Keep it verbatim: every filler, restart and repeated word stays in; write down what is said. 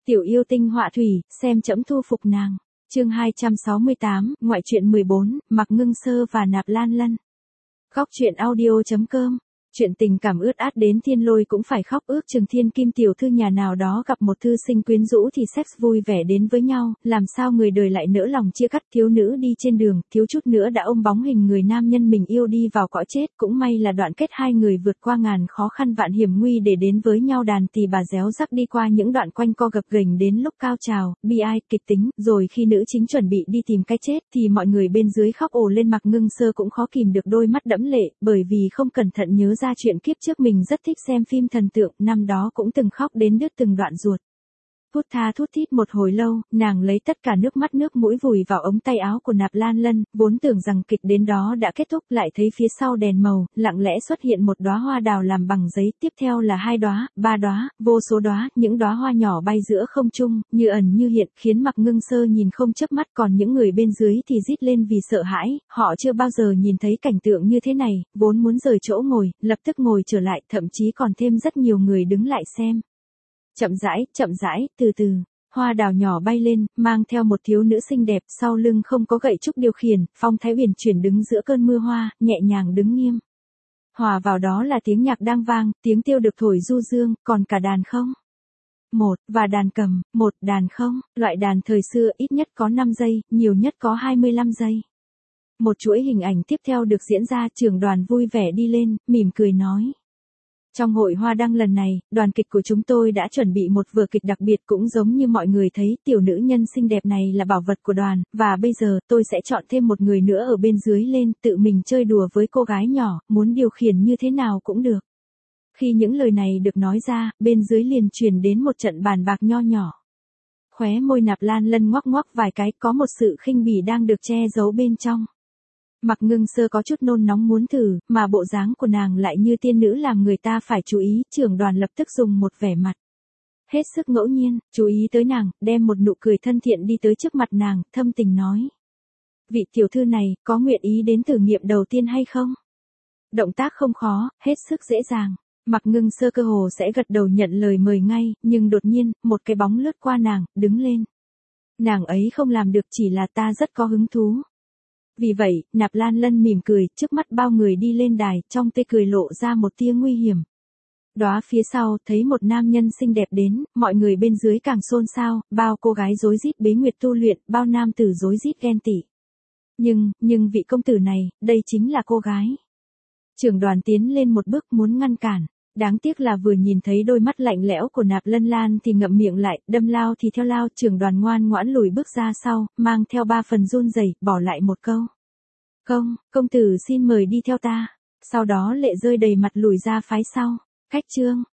Tiểu yêu tinh họa thủy, xem trẫm thu phục nàng. Chương hai trăm sáu mươi tám, ngoại truyện mười bốn, Mạc Ngưng Sơ và Nạp Lan Lân. Góc truyện audio chấm com. Chuyện tình cảm ướt át đến thiên lôi cũng phải khóc, ước chừng thiên kim tiểu thư nhà nào đó gặp một thư sinh quyến rũ thì sex vui vẻ đến với nhau, làm sao người đời lại nỡ lòng chia cắt. Thiếu nữ đi trên đường, thiếu chút nữa đã ôm bóng hình người nam nhân mình yêu đi vào cõi chết, cũng may là đoạn kết hai người vượt qua ngàn khó khăn vạn hiểm nguy để đến với nhau. Đàn tỳ bà réo rắc đi qua những đoạn quanh co gập ghềnh đến lúc cao trào, bi ai, kịch tính, rồi khi nữ chính chuẩn bị đi tìm cái chết thì mọi người bên dưới khóc ồ lên. Mạc Ngưng Sơ cũng khó kìm được đôi mắt đẫm lệ, bởi vì không cẩn thận nhớ ra chuyện kiếp trước mình rất thích xem phim thần tượng, năm đó cũng từng khóc đến đứt từng đoạn ruột. Thút tha thút thít một hồi lâu, nàng lấy tất cả nước mắt nước mũi vùi vào ống tay áo của Nạp Lan Lân, vốn tưởng rằng kịch đến đó đã kết thúc, lại thấy phía sau đèn màu, lặng lẽ xuất hiện một đóa hoa đào làm bằng giấy, tiếp theo là hai đóa, ba đóa, vô số đóa, những đóa hoa nhỏ bay giữa không trung, như ẩn như hiện, khiến Mạc Ngưng Sơ nhìn không chớp mắt, còn những người bên dưới thì rít lên vì sợ hãi, họ chưa bao giờ nhìn thấy cảnh tượng như thế này, vốn muốn rời chỗ ngồi, lập tức ngồi trở lại, thậm chí còn thêm rất nhiều người đứng lại xem. Chậm rãi, chậm rãi, từ từ, hoa đào nhỏ bay lên, mang theo một thiếu nữ xinh đẹp, sau lưng không có gậy trúc điều khiển, phong thái uyển chuyển đứng giữa cơn mưa hoa, nhẹ nhàng đứng nghiêm. Hòa vào đó là tiếng nhạc đang vang, tiếng tiêu được thổi du dương, còn cả đàn không. Một, và đàn cầm, một, đàn không, loại đàn thời xưa ít nhất có năm giây, nhiều nhất có hai mươi lăm giây. Một chuỗi hình ảnh tiếp theo được diễn ra, trưởng đoàn vui vẻ đi lên, mỉm cười nói. Trong hội hoa đăng lần này, đoàn kịch của chúng tôi đã chuẩn bị một vở kịch đặc biệt, cũng giống như mọi người thấy, tiểu nữ nhân xinh đẹp này là bảo vật của đoàn, và bây giờ tôi sẽ chọn thêm một người nữa ở bên dưới lên, tự mình chơi đùa với cô gái nhỏ, muốn điều khiển như thế nào cũng được. Khi những lời này được nói ra, bên dưới liền truyền đến một trận bàn bạc nho nhỏ. Khóe môi Nạp Lan Lân ngoắc ngoắc vài cái, có một sự khinh bỉ đang được che giấu bên trong. Mạc Ngưng Sơ có chút nôn nóng muốn thử, mà bộ dáng của nàng lại như tiên nữ làm người ta phải chú ý. Trưởng đoàn lập tức dùng một vẻ mặt hết sức ngẫu nhiên, chú ý tới nàng, đem một nụ cười thân thiện đi tới trước mặt nàng, thâm tình nói. Vị tiểu thư này, có nguyện ý đến thử nghiệm đầu tiên hay không? Động tác không khó, hết sức dễ dàng. Mạc Ngưng Sơ cơ hồ sẽ gật đầu nhận lời mời ngay, nhưng đột nhiên, một cái bóng lướt qua nàng, đứng lên. Nàng ấy không làm được, chỉ là ta rất có hứng thú. Vì vậy, Nạp Lan Lân mỉm cười, trước mắt bao người đi lên đài, trong tê cười lộ ra một tia nguy hiểm. Đóa phía sau, thấy một nam nhân xinh đẹp đến, mọi người bên dưới càng xôn xao, bao cô gái rối rít bế nguyệt tu luyện, bao nam tử rối rít ghen tị. Nhưng, nhưng vị công tử này, đây chính là cô gái. Trưởng đoàn tiến lên một bước muốn ngăn cản. Đáng tiếc là vừa nhìn thấy đôi mắt lạnh lẽo của Nạp Lân Lan thì ngậm miệng lại, đâm lao thì theo lao. Trưởng đoàn ngoan ngoãn lùi bước ra sau, mang theo ba phần run rẩy, bỏ lại một câu. Công, công tử xin mời đi theo ta. Sau đó lệ rơi đầy mặt lùi ra phái sau. Khách trương,